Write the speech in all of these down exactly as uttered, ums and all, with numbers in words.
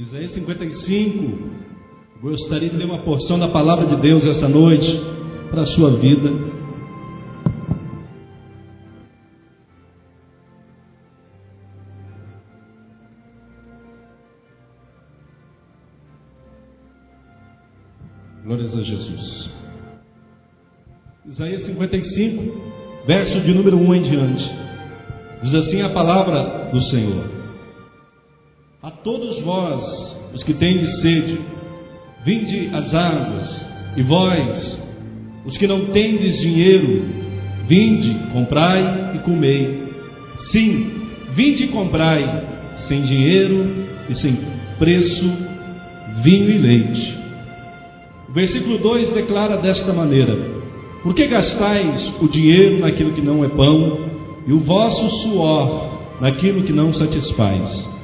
Isaías cinquenta e cinco, gostaria de ler uma porção da palavra de Deus essa noite para a sua vida. Glórias a Jesus. Isaías cinquenta e cinco, verso de número um em diante, diz assim a palavra do Senhor: a todos vós, os que tendes sede, vinde às águas, e vós, os que não tendes dinheiro, vinde, comprai e comei. Sim, vinde e comprai, sem dinheiro e sem preço, vinho e leite. O versículo dois declara desta maneira: por que gastais o dinheiro naquilo que não é pão, e o vosso suor naquilo que não satisfaz?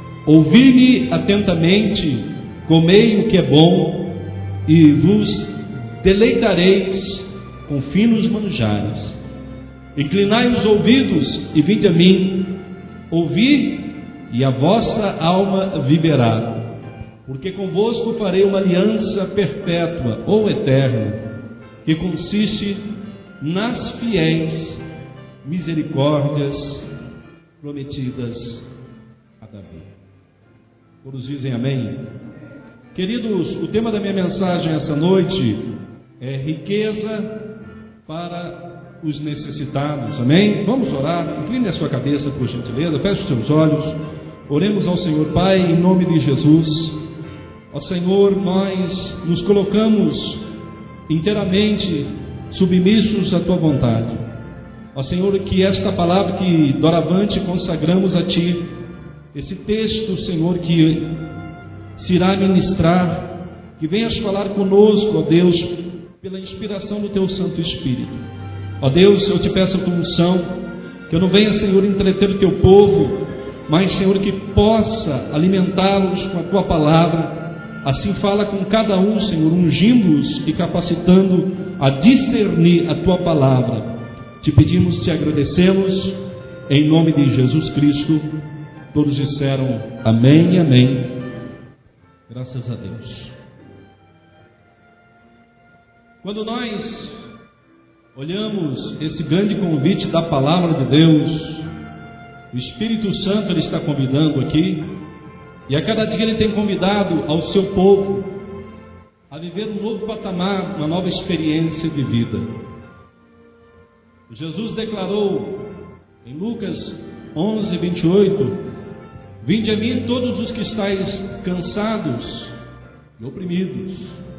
Ouvi-me atentamente, comei o que é bom, e vos deleitareis com finos manjares. Inclinai os ouvidos e vinde a mim, ouvi, e a vossa alma viverá. Porque convosco farei uma aliança perpétua ou eterna, que consiste nas fiéis misericórdias prometidas a Davi. Todos dizem amém? Queridos, o tema da minha mensagem essa noite é riqueza para os necessitados, amém? Vamos orar, incline a sua cabeça por gentileza, feche os seus olhos, oremos ao Senhor. Pai, em nome de Jesus, ó Senhor, nós nos colocamos inteiramente submissos à Tua vontade. Ó Senhor, que esta palavra que doravante consagramos a Ti, esse texto, Senhor, que se irá ministrar, que venhas falar conosco, ó Deus, pela inspiração do Teu Santo Espírito. Ó Deus, eu te peço a Tua unção, que eu não venha, Senhor, entreter o Teu povo, mas, Senhor, que possa alimentá-los com a Tua palavra. Assim fala com cada um, Senhor, ungindo-os e capacitando a discernir a Tua palavra. Te pedimos, te agradecemos, em nome de Jesus Cristo. Todos disseram amém e amém. Graças a Deus. Quando nós olhamos esse grande convite da palavra de Deus, o Espírito Santo ele está convidando aqui, e a cada dia ele tem convidado ao seu povo a viver um novo patamar, uma nova experiência de vida. Jesus declarou em Lucas onze, vinte e oito: vinde a mim todos os que estáis cansados e oprimidos,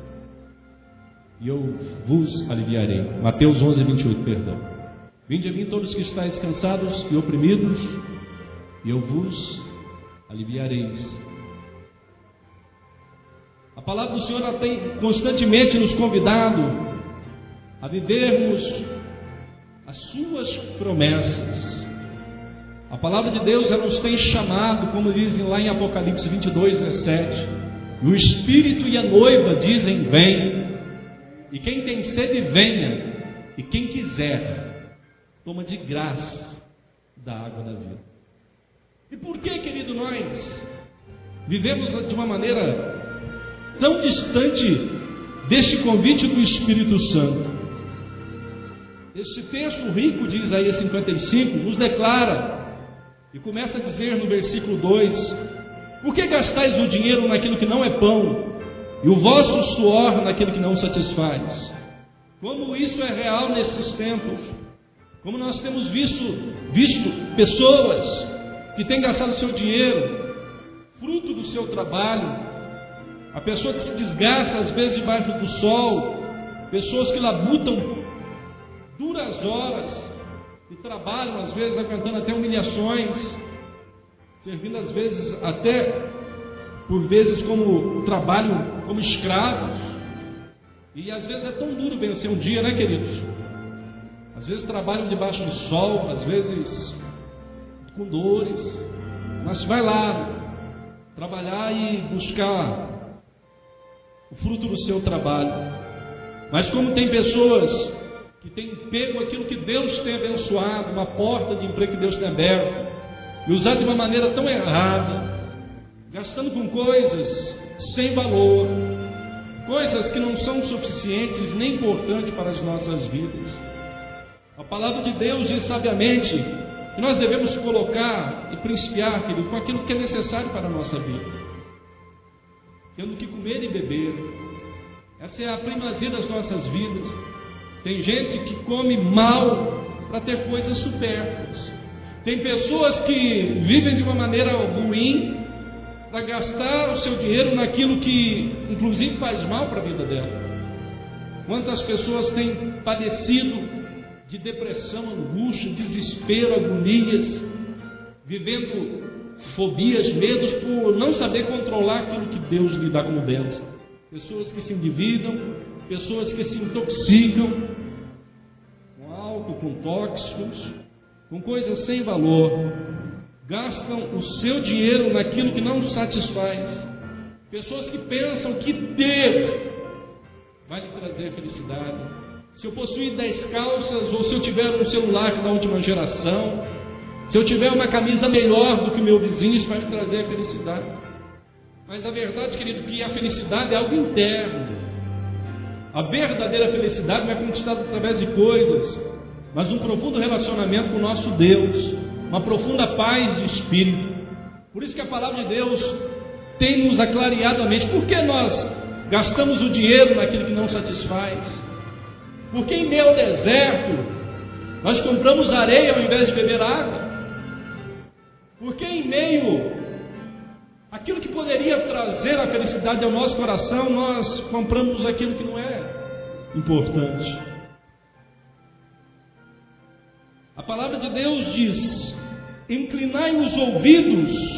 e eu vos aliviarei. Mateus onze, vinte e oito, perdão. Vinde a mim todos os que estáis cansados e oprimidos, e eu vos aliviareis. A palavra do Senhor ela tem constantemente nos convidado a vivermos as suas promessas. A palavra de Deus ela nos tem chamado, como dizem lá em Apocalipse vinte e dois, dezessete, o Espírito e a noiva dizem vem, e quem tem sede venha, e quem quiser toma de graça da água da vida. E por que, querido, nós vivemos de uma maneira tão distante deste convite do Espírito Santo? Este texto rico de Isaías cinquenta e cinco nos declara, e começa a dizer no versículo dois: por que gastais o dinheiro naquilo que não é pão, e o vosso suor naquilo que não satisfaz? Como isso é real nesses tempos, como nós temos visto, visto pessoas que têm gastado seu dinheiro, fruto do seu trabalho, a pessoa que se desgasta às vezes debaixo do sol, pessoas que labutam duras horas e trabalham às vezes aguentando até humilhações, servindo às vezes até por vezes como trabalho como escravos, e às vezes é tão duro vencer um dia, né, queridos? Às vezes trabalham debaixo do sol, às vezes com dores, mas vai lá trabalhar e buscar o fruto do seu trabalho. Mas como tem pessoas que têm pego aquilo que Deus tem abençoado, uma porta de emprego que Deus tem aberto, e usado de uma maneira tão errada, gastando com coisas sem valor, coisas que não são suficientes nem importantes para as nossas vidas. A palavra de Deus diz sabiamente que nós devemos colocar e principiar, querido, com aquilo que é necessário para a nossa vida, tendo que comer e beber. Essa é a primazia das nossas vidas. Tem gente que come mal para ter coisas supérfluas. Tem pessoas que vivem de uma maneira ruim para gastar o seu dinheiro naquilo que inclusive faz mal para a vida dela. Quantas pessoas têm padecido de depressão, angústia, desespero, agonias, vivendo fobias, medos por não saber controlar aquilo que Deus lhe dá como bênção. Pessoas que se endividam, pessoas que se intoxicam com álcool, com tóxicos, com coisas sem valor, gastam o seu dinheiro naquilo que não satisfaz. Pessoas que pensam que ter vai lhe trazer felicidade. Se eu possuir dez calças, ou se eu tiver um celular da última geração, se eu tiver uma camisa melhor do que o meu vizinho, isso vai me trazer a felicidade. Mas a verdade, querido, é que a felicidade é algo interno. A verdadeira felicidade não é conquistada através de coisas, mas um profundo relacionamento com o nosso Deus, uma profunda paz de espírito. Por isso que a palavra de Deus tem nos aclareado a mente. Por que nós gastamos o dinheiro naquilo que não satisfaz? Porque em meio ao deserto nós compramos areia ao invés de beber água? Porque em meio àquilo que poderia trazer a felicidade ao nosso coração, nós compramos aquilo que não é importante? A palavra de Deus diz: inclinai os ouvidos,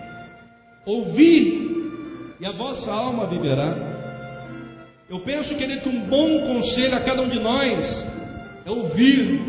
ouvi, e a vossa alma viverá. Eu penso, querido, que um bom conselho a cada um de nós é ouvirmos.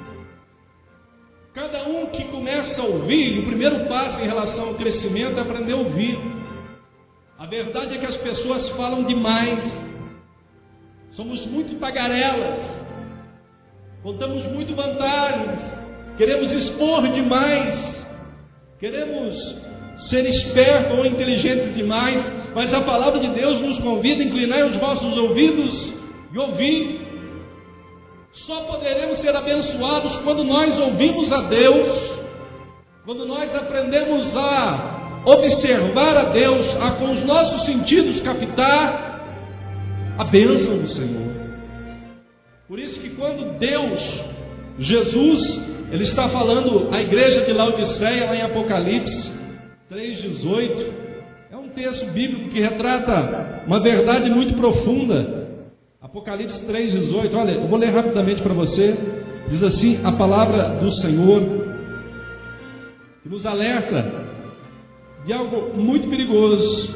Cada um que começa a ouvir, o primeiro passo em relação ao crescimento é aprender a ouvir. A verdade é que as pessoas falam demais, somos muito tagarelas, contamos muito vantagens, queremos expor demais, queremos ser espertos ou inteligentes demais, mas a palavra de Deus nos convida a inclinar os vossos ouvidos e ouvir. Só poderemos ser abençoados quando nós ouvimos a Deus, quando nós aprendemos a observar a Deus, a com os nossos sentidos captar a bênção do Senhor. Por isso que quando Deus, Jesus, Ele está falando à igreja de Laodiceia, lá em Apocalipse três, dezoito, é um texto bíblico que retrata uma verdade muito profunda. Apocalipse três, dezoito, olha, eu vou ler rapidamente para você. Diz assim a palavra do Senhor, que nos alerta de algo muito perigoso.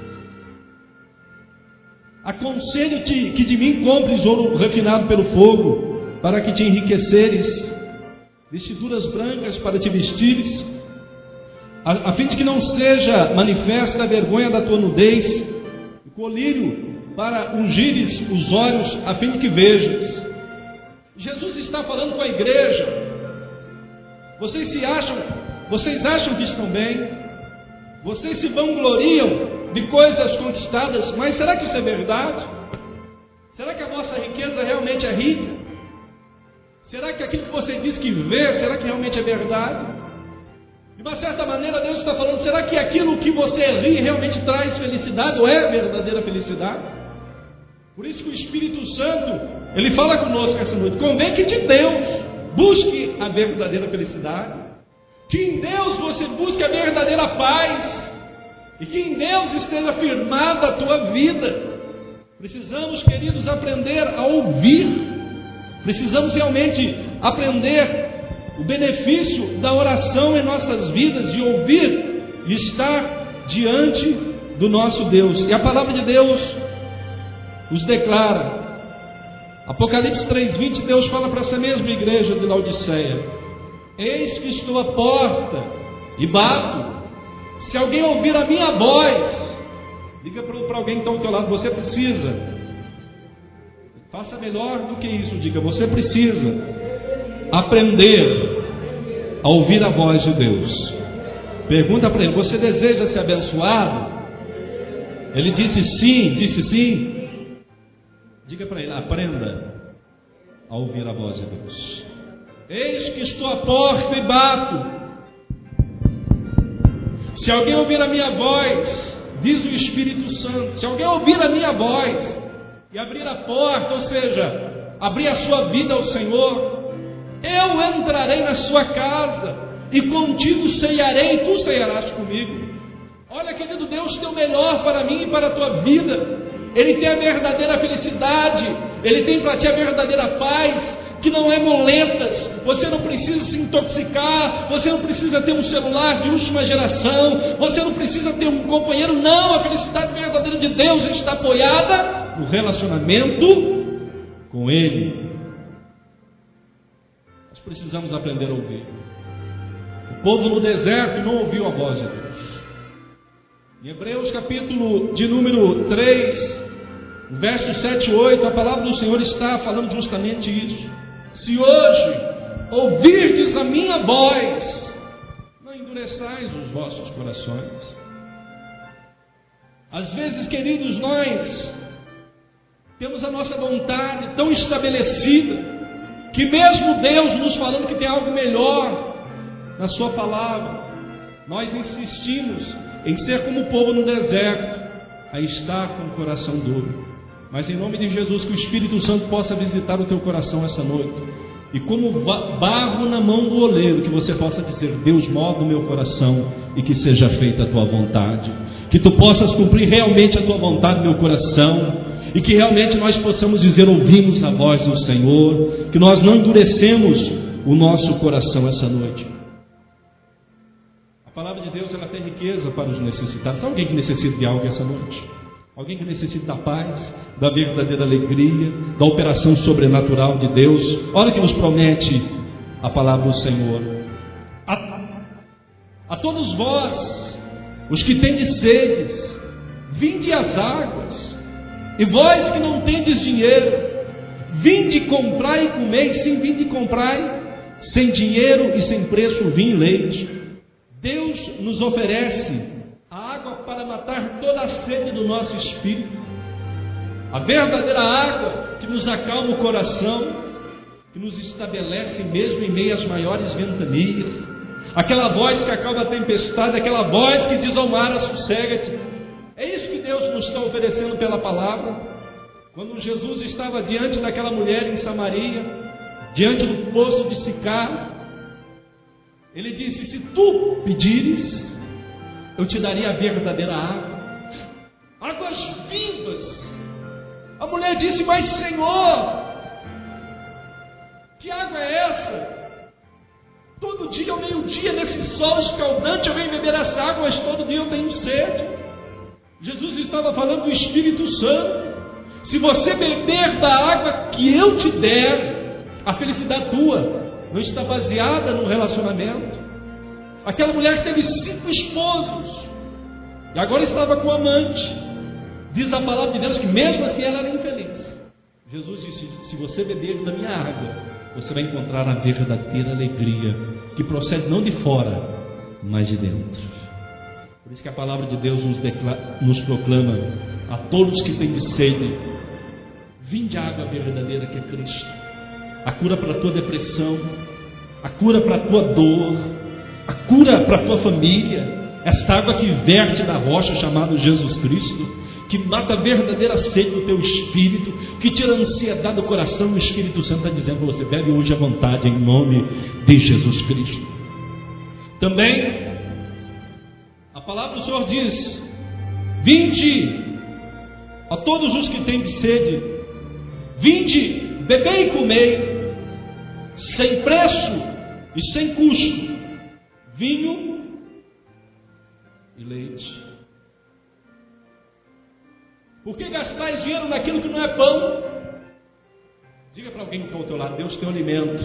Aconselho-te que de mim compres ouro refinado pelo fogo, para que te enriqueceres, vestiduras brancas para te vestires, a, a fim de que não seja manifesta a vergonha da tua nudez, o colírio para ungires os olhos, a fim de que vejas. Jesus está falando com a igreja. Vocês se acham, vocês acham que estão bem, vocês se vangloriam de coisas conquistadas, mas será que isso é verdade? Será que a vossa riqueza realmente é rica? Será que aquilo que você diz que vê, será que realmente é verdade? De uma certa maneira Deus está falando, será que aquilo que você ri realmente traz felicidade, ou é verdadeira felicidade? Por isso que o Espírito Santo, Ele fala conosco essa noite, convém que de Deus busque a verdadeira felicidade, que em Deus você busque a verdadeira paz, e que em Deus esteja firmada a tua vida. Precisamos, queridos, aprender a ouvir. Precisamos realmente aprender o benefício da oração em nossas vidas, de ouvir e estar diante do nosso Deus. E a palavra de Deus os declara. Apocalipse três, vinte, Deus fala para essa mesma igreja de Laodiceia: eis que estou à porta e bato. Se alguém ouvir a minha voz, diga para alguém que está ao teu lado, você precisa, faça melhor do que isso, diga, você precisa aprender a ouvir a voz de Deus. Pergunta para ele: você deseja ser abençoado? Ele disse sim, disse sim. Diga para ele: aprenda a ouvir a voz de Deus. Eis que estou à porta e bato. Se alguém ouvir a minha voz, diz o Espírito Santo, se alguém ouvir a minha voz e abrir a porta, ou seja, abrir a sua vida ao Senhor, eu entrarei na sua casa e contigo ceiarei e tu ceiarás comigo. Olha, querido, Deus tem o melhor para mim e para a tua vida. Ele tem a verdadeira felicidade, Ele tem para ti a verdadeira paz, que não é moletas. Você não precisa se intoxicar, você não precisa ter um celular de última geração, você não precisa ter um companheiro. Não, a felicidade verdadeira de Deus está apoiada no relacionamento com Ele. Nós precisamos aprender a ouvir. O povo no deserto não ouviu a voz de Deus. Em Hebreus capítulo de número três, versos sete e oito, a palavra do Senhor está falando justamente isso. Se hoje ouvirdes a minha voz, não endureçais os vossos corações. Às vezes, queridos, nós temos a nossa vontade tão estabelecida, que mesmo Deus nos falando que tem algo melhor na sua palavra, nós insistimos em ser como o povo no deserto, a estar com o coração duro. Mas em nome de Jesus, que o Espírito Santo possa visitar o teu coração essa noite, e como barro na mão do oleiro, que você possa dizer: Deus, molda o meu coração e que seja feita a tua vontade, que tu possas cumprir realmente a tua vontade no meu coração, e que realmente nós possamos dizer: ouvimos a voz do Senhor, que nós não endurecemos o nosso coração essa noite. A palavra de Deus, ela tem riqueza para os necessitados. Alguém que necessita de algo essa noite? Alguém que necessita da paz, da verdadeira alegria, da operação sobrenatural de Deus? Olha o que nos promete a palavra do Senhor. A, a todos vós, os que tendes sedes, vinde às águas, e vós que não tendes dinheiro, vinde comprai e comei. Sim, vinde comprai, sem dinheiro e sem preço, vinho e leite. Deus nos oferece a água para matar toda a sede do nosso espírito, a verdadeira água que nos acalma o coração, que nos estabelece mesmo em meio às maiores ventanias, aquela voz que acalma a tempestade, aquela voz que diz ao mar: sossega-te. É isso que Deus nos está oferecendo pela palavra. Quando Jesus estava diante daquela mulher em Samaria, diante do poço de Sicar, Ele disse: se tu pedires, eu te daria a verdadeira água, águas vivas. A mulher disse: mas Senhor, que água é essa? Todo dia ao meio-dia, nesse sol escaldante, eu venho beber essa água, mas todo dia eu tenho sede. Jesus estava falando do Espírito Santo. Se você beber da água que eu te der, a felicidade tua não está baseada no relacionamento. Aquela mulher teve cinco esposos e agora estava com amante. Diz a palavra de Deus que mesmo assim ela era infeliz. Jesus disse: se você beber da minha água, você vai encontrar a verdadeira alegria, que procede não de fora, mas de dentro. Por isso que a palavra de Deus nos, declara, nos proclama a todos que têm de sede: vinde a água verdadeira, que é Cristo, a cura para a tua depressão, a cura para a tua dor, a cura para a tua família. Esta água que verte da rocha chamada Jesus Cristo, que mata a verdadeira sede do teu espírito, que tira a ansiedade do coração. O Espírito Santo está dizendo para você: bebe hoje à vontade, em nome de Jesus Cristo. Também a palavra do Senhor diz: vinde a todos os que têm de sede, vinde, bebei e comei, sem preço e sem custo, vinho e leite. Por que gastais dinheiro naquilo que não é pão? Diga para alguém que está ao teu lado: Deus tem alimento.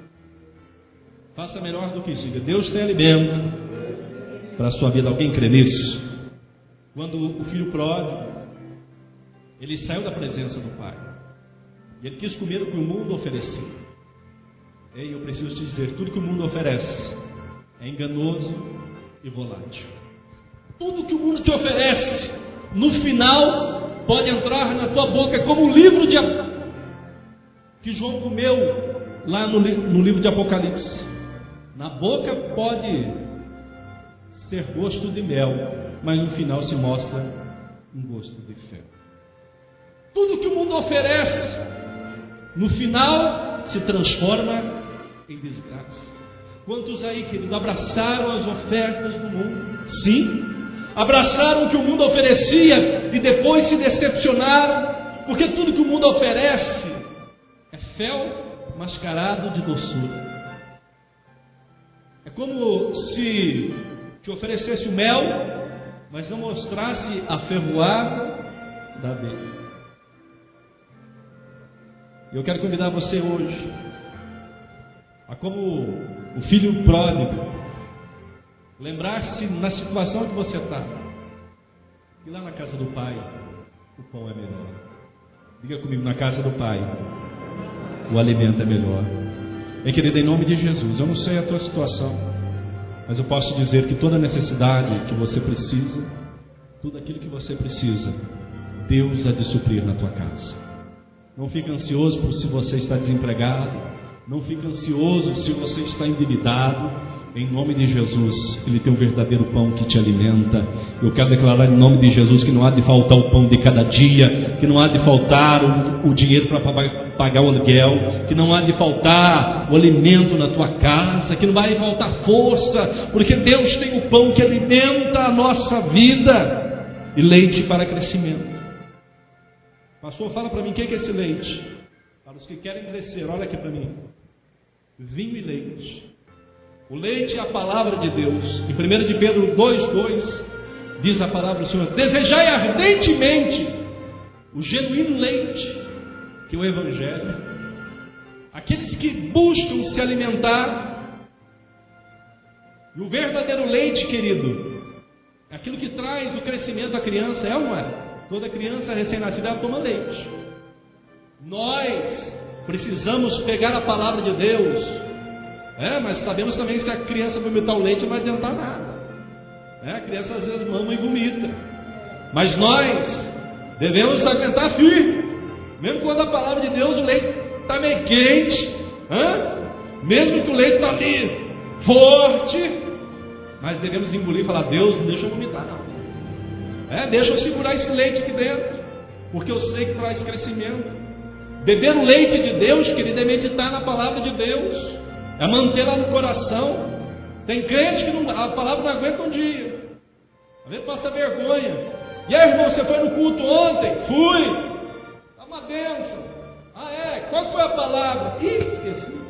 Faça melhor do que diga: Deus tem alimento para a sua vida. Alguém crê nisso? Quando o filho pródigo, ele saiu da presença do pai e ele quis comer o que o mundo oferecia. Ei, eu preciso te dizer: tudo que o mundo oferece é enganoso, e volátil. Tudo que o mundo te oferece, no final, pode entrar na tua boca, como o livro de que João comeu lá no, no livro de Apocalipse. Na boca pode ser gosto de mel, mas no final se mostra um gosto de fel. Tudo que o mundo oferece, no final se transforma em desgraça. Quantos aí, querido, abraçaram as ofertas do mundo? Sim. Abraçaram o que o mundo oferecia e depois se decepcionaram, porque tudo que o mundo oferece é fel mascarado de doçura. É como se te oferecesse o mel, mas não mostrasse a ferroada da abelha. Eu quero convidar você hoje a, como o filho pródigo, lembrar-se na situação que você está, que lá na casa do Pai o pão é melhor. Diga comigo, na casa do Pai o alimento é melhor. Meu querido, em nome de Jesus, eu não sei a tua situação, mas eu posso dizer que toda necessidade que você precisa, tudo aquilo que você precisa, Deus há de suprir na tua casa. Não fique ansioso por se você está desempregado, não fique ansioso se você está endividado. Em nome de Jesus, Ele tem um verdadeiro pão que te alimenta. Eu quero declarar em nome de Jesus que não há de faltar o pão de cada dia, que não há de faltar o, o dinheiro para pagar o aluguel, que não há de faltar o alimento na tua casa, que não vai faltar força, porque Deus tem o pão que alimenta a nossa vida e leite para crescimento. Pastor, fala para mim, o que é esse leite? Para os que querem crescer, olha aqui para mim: vinho e leite. O leite é a palavra de Deus. Em primeira de Pedro dois, dois, diz a palavra do Senhor: desejai ardentemente o genuíno leite, que é o Evangelho. Aqueles que buscam se alimentar, e o verdadeiro leite, querido, é aquilo que traz o crescimento da criança, é ou não é? Toda criança recém-nascida toma leite. Nós precisamos pegar a palavra de Deus. É, mas sabemos também que se a criança vomitar o leite não vai adiantar nada. É, a criança às vezes mama e vomita. Mas nós devemos aguentar firme. Mesmo quando a palavra de Deus, o leite está meio quente. Hã? Mesmo que o leite está ali forte, mas devemos engolir e falar: Deus, não deixa eu vomitar não. É, deixa eu segurar esse leite aqui dentro, porque eu sei que traz crescimento. Beber o leite de Deus, querido, é meditar na palavra de Deus, é manter lá no coração. Tem crente que não, a palavra não aguenta um dia, às vezes passa vergonha. E aí, irmão, você foi no culto ontem? Fui. Está uma bênção. Ah, é? Qual foi a palavra? Ih, esqueci.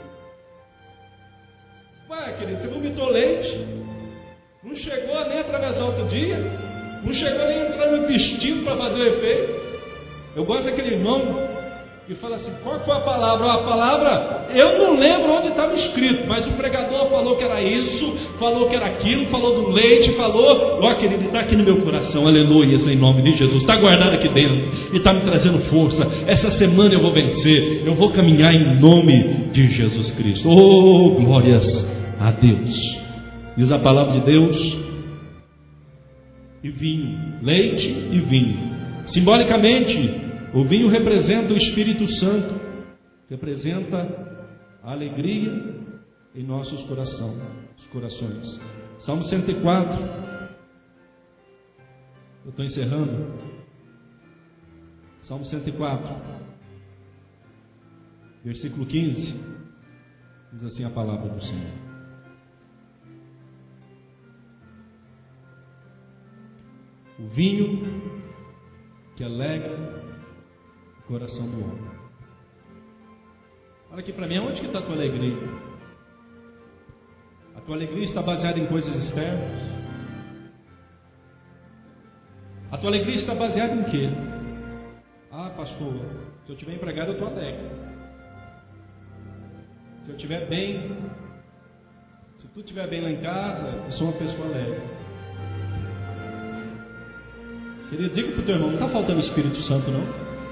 Ué, querido, você vomitou leite, não chegou nem a atravessar outro dia, não chegou nem a entrar no intestino para fazer o efeito. Eu gosto daquele irmão que fala assim: qual foi a palavra? A palavra, eu não lembro onde estava escrito, mas o pregador falou que era isso, falou que era aquilo, falou do leite, falou. Ó, querido, está aqui no meu coração, aleluia, em nome de Jesus, está guardado aqui dentro e está me trazendo força. Essa semana eu vou vencer, eu vou caminhar em nome de Jesus Cristo. Oh, glórias a Deus. Diz a palavra de Deus: e vinho, leite e vinho. Simbolicamente, o vinho representa o Espírito Santo, representa a alegria em nossos coração, corações. Salmo cento e quatro, eu estou encerrando. Salmo cento e quatro, versículo quinze, diz assim a palavra do Senhor: o vinho que alegra o coração do homem. Olha aqui para mim, onde que está a tua alegria? A tua alegria está baseada em coisas externas? A tua alegria está baseada em quê? Ah, pastor, se eu estiver empregado eu estou alegre. Se eu estiver bem, se tu estiver bem lá em casa, eu sou uma pessoa alegre. Querido, diga para o teu irmão: não está faltando Espírito Santo não?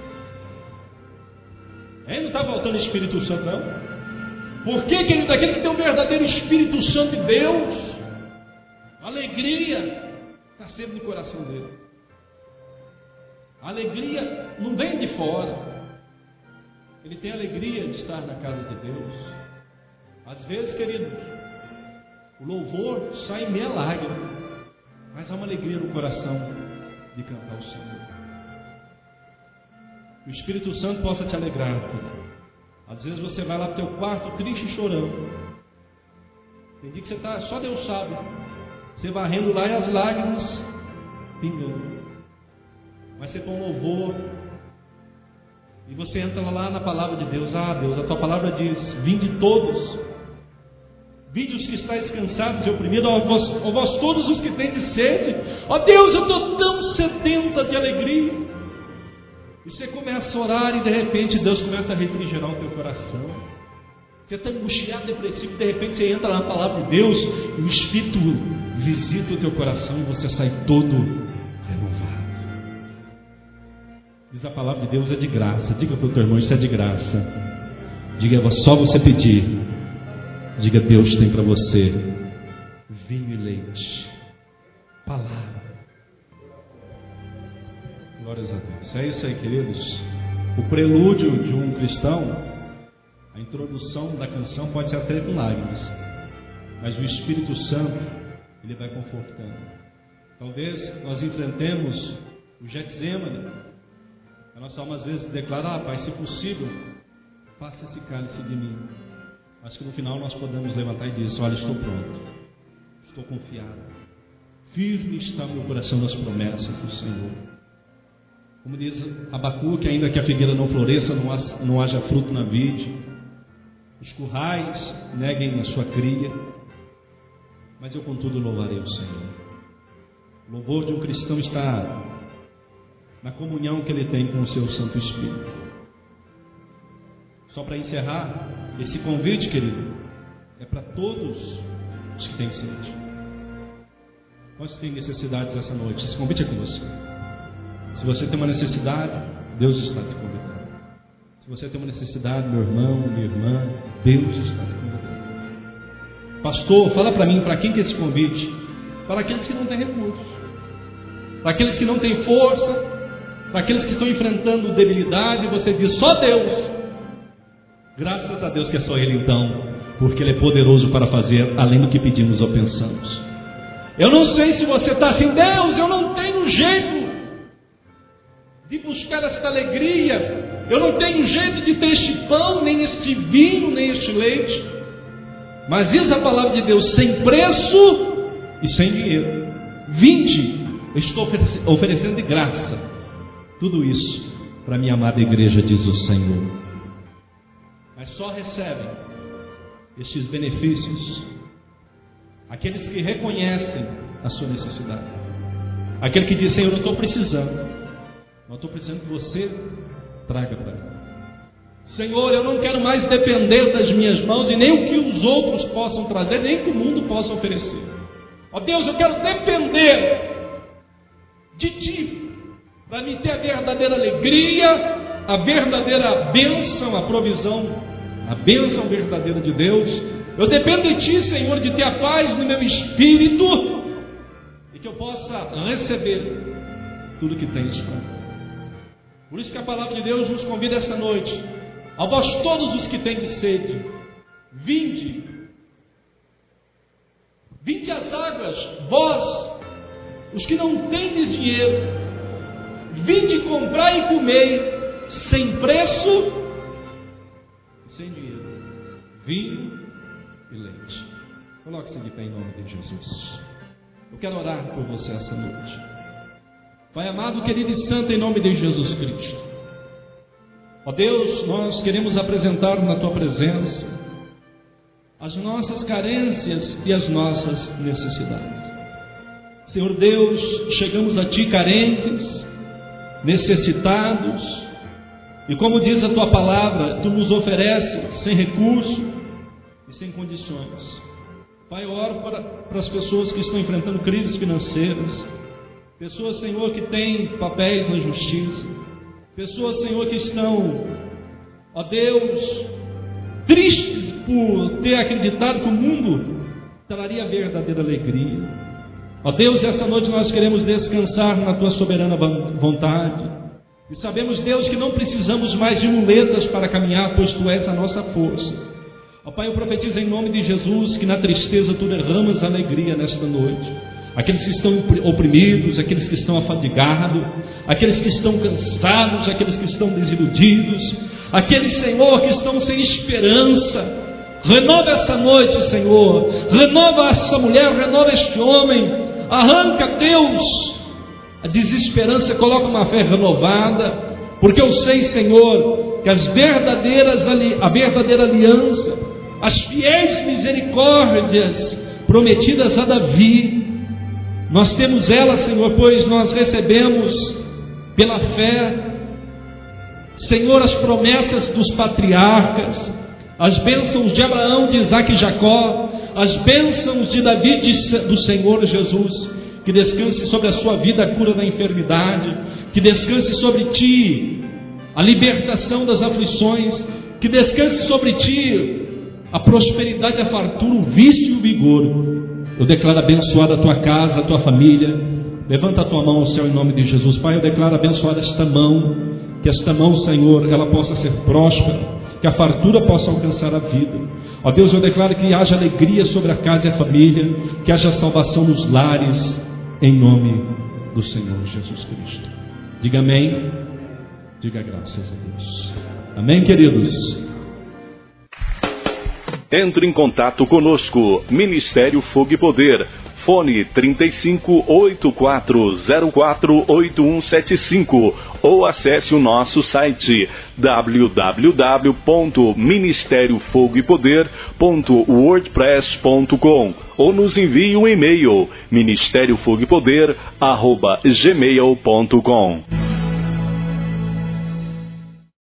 É, não está faltando Espírito Santo não? Por que, querido? Aquele que tem o verdadeiro Espírito Santo de Deus, A alegria está sempre no coração dele. A alegria não vem de fora. Ele tem alegria de estar na casa de Deus. Às vezes, queridos, o louvor sai em meia lágrima, mas há uma alegria no coração de cantar o Senhor. Que o Espírito Santo possa te alegrar, filho. Às vezes você vai lá para o teu quarto triste e chorando. Tem dia que você está, só Deus sabe, você varrendo lá e as lágrimas pingando. Mas você põe um louvor e você entra lá na palavra de Deus. Ah, Deus, a tua palavra diz: vinde todos, vinde os que estáis cansados e oprimidos, ó vós, ó vós todos os que tendes sede. Ó Deus, eu estou tão sedenta de alegria. E você começa a orar e de repente Deus começa a refrigerar o teu coração. Você está angustiado, depressivo, e de repente você entra na palavra de Deus e o Espírito visita o teu coração e você sai todo renovado. Diz a palavra de Deus, é de graça. Diga para o teu irmão, isso é de graça. Diga, é só você pedir. Diga, Deus tem para você vinho e leite, palavra. Glórias a Deus. É isso aí, queridos. O prelúdio de um cristão, a introdução da canção pode ser até com lágrimas, mas o Espírito Santo, ele vai confortando. Talvez nós enfrentemos o Getsemane. A nossa alma às vezes declara: ah, Pai, se possível, passa esse cálice de mim. Mas que no final nós podemos levantar e dizer: olha, estou pronto, estou confiado, firme está o meu coração nas promessas do Senhor. Como diz Abacuque, ainda que a figueira não floresça, não haja, não haja fruto na vide, os currais neguem a sua cria, mas eu contudo louvarei o Senhor. O louvor de um cristão está na comunhão que ele tem com o seu Santo Espírito. Só para encerrar, esse convite, querido, é para todos os que têm sede. Quantos têm necessidades essa noite? Esse convite é com você. Se você tem uma necessidade, Deus está te convidando. Se você tem uma necessidade, meu irmão, minha irmã, Deus está te convidando. Pastor, fala para mim, para quem que é esse convite? Para aqueles que não têm recursos, para aqueles que não têm força, para aqueles que estão enfrentando debilidade. Você diz: só Deus. Graças a Deus que é só Ele então, porque Ele é poderoso para fazer além do que pedimos ou pensamos. Eu não sei se você está assim: Deus, eu não tenho jeito de buscar esta alegria, eu não tenho jeito de ter este pão, nem este vinho, nem este leite. Mas diz a palavra de Deus: sem preço e sem dinheiro, vinde, eu estou oferecendo de graça tudo isso para minha amada igreja, diz o Senhor. Mas só recebem estes benefícios aqueles que reconhecem a sua necessidade. Aquele que diz: Senhor, eu estou precisando, não estou precisando que você traga para mim. Senhor, eu não quero mais depender das minhas mãos e nem o que os outros possam trazer, nem o que o mundo possa oferecer. Ó Deus, eu quero depender de Ti para me ter a verdadeira alegria, a verdadeira bênção, a provisão, a bênção verdadeira de Deus. Eu dependo de Ti, Senhor, de ter a paz no meu espírito e que eu possa receber tudo que Tens para mim. Por isso que a palavra de Deus nos convida esta noite: a vós todos os que tendes sede, vinde, vinde às águas, vós, os que não tendes dinheiro, vinde comprar e comer, sem preço e sem dinheiro, vinho e leite. Coloque-se de pé em nome de Jesus. Eu quero orar por você essa noite. Pai amado, querido e santo, em nome de Jesus Cristo, ó Deus, nós queremos apresentar na Tua presença as nossas carências e as nossas necessidades. Senhor Deus, chegamos a Ti carentes, necessitados, e como diz a Tua palavra, Tu nos ofereces sem recurso e sem condições. Pai, eu oro para, para as pessoas que estão enfrentando crises financeiras, pessoas, Senhor, que têm papéis na justiça, pessoas, Senhor, que estão, ó Deus, tristes por ter acreditado que o mundo traria verdadeira alegria. Ó Deus, essa noite nós queremos descansar na Tua soberana vontade. E sabemos, Deus, que não precisamos mais de muletas para caminhar, pois Tu és a nossa força. Ó Pai, eu profetizo em nome de Jesus que na tristeza Tu derramas alegria nesta noite. Aqueles que estão oprimidos, aqueles que estão afadigados, aqueles que estão cansados, aqueles que estão desiludidos, aqueles, Senhor, que estão sem esperança, renova essa noite, Senhor, renova essa mulher, renova este homem, arranca, Deus, a desesperança, coloca uma fé renovada, porque eu sei, Senhor, que as verdadeiras, a verdadeira aliança, as fiéis misericórdias prometidas a Davi, nós temos elas, Senhor, pois nós recebemos pela fé, Senhor, as promessas dos patriarcas, as bênçãos de Abraão, de Isaac e Jacó, as bênçãos de Davi, de, do Senhor Jesus. Que descanse sobre a sua vida a cura da enfermidade, que descanse sobre ti a libertação das aflições, que descanse sobre ti a prosperidade, a fartura, o vício e o vigor. Eu declaro abençoada a tua casa, a tua família. Levanta a tua mão ao céu em nome de Jesus. Pai, eu declaro abençoada esta mão, que esta mão, Senhor, ela possa ser próspera, que a fartura possa alcançar a vida. Ó Deus, eu declaro que haja alegria sobre a casa e a família, que haja salvação nos lares, em nome do Senhor Jesus Cristo. Diga amém, diga graças a Deus. Amém, queridos? Entre em contato conosco, Ministério Fogo e Poder, fone trinta e cinco, oitenta e quatro, zero quatro, oito um sete cinco, ou acesse o nosso site w w w ponto ministério fogo e poder ponto wordpress ponto com, ou nos envie um e-mail, ministério fogo e poder arroba gmail ponto com.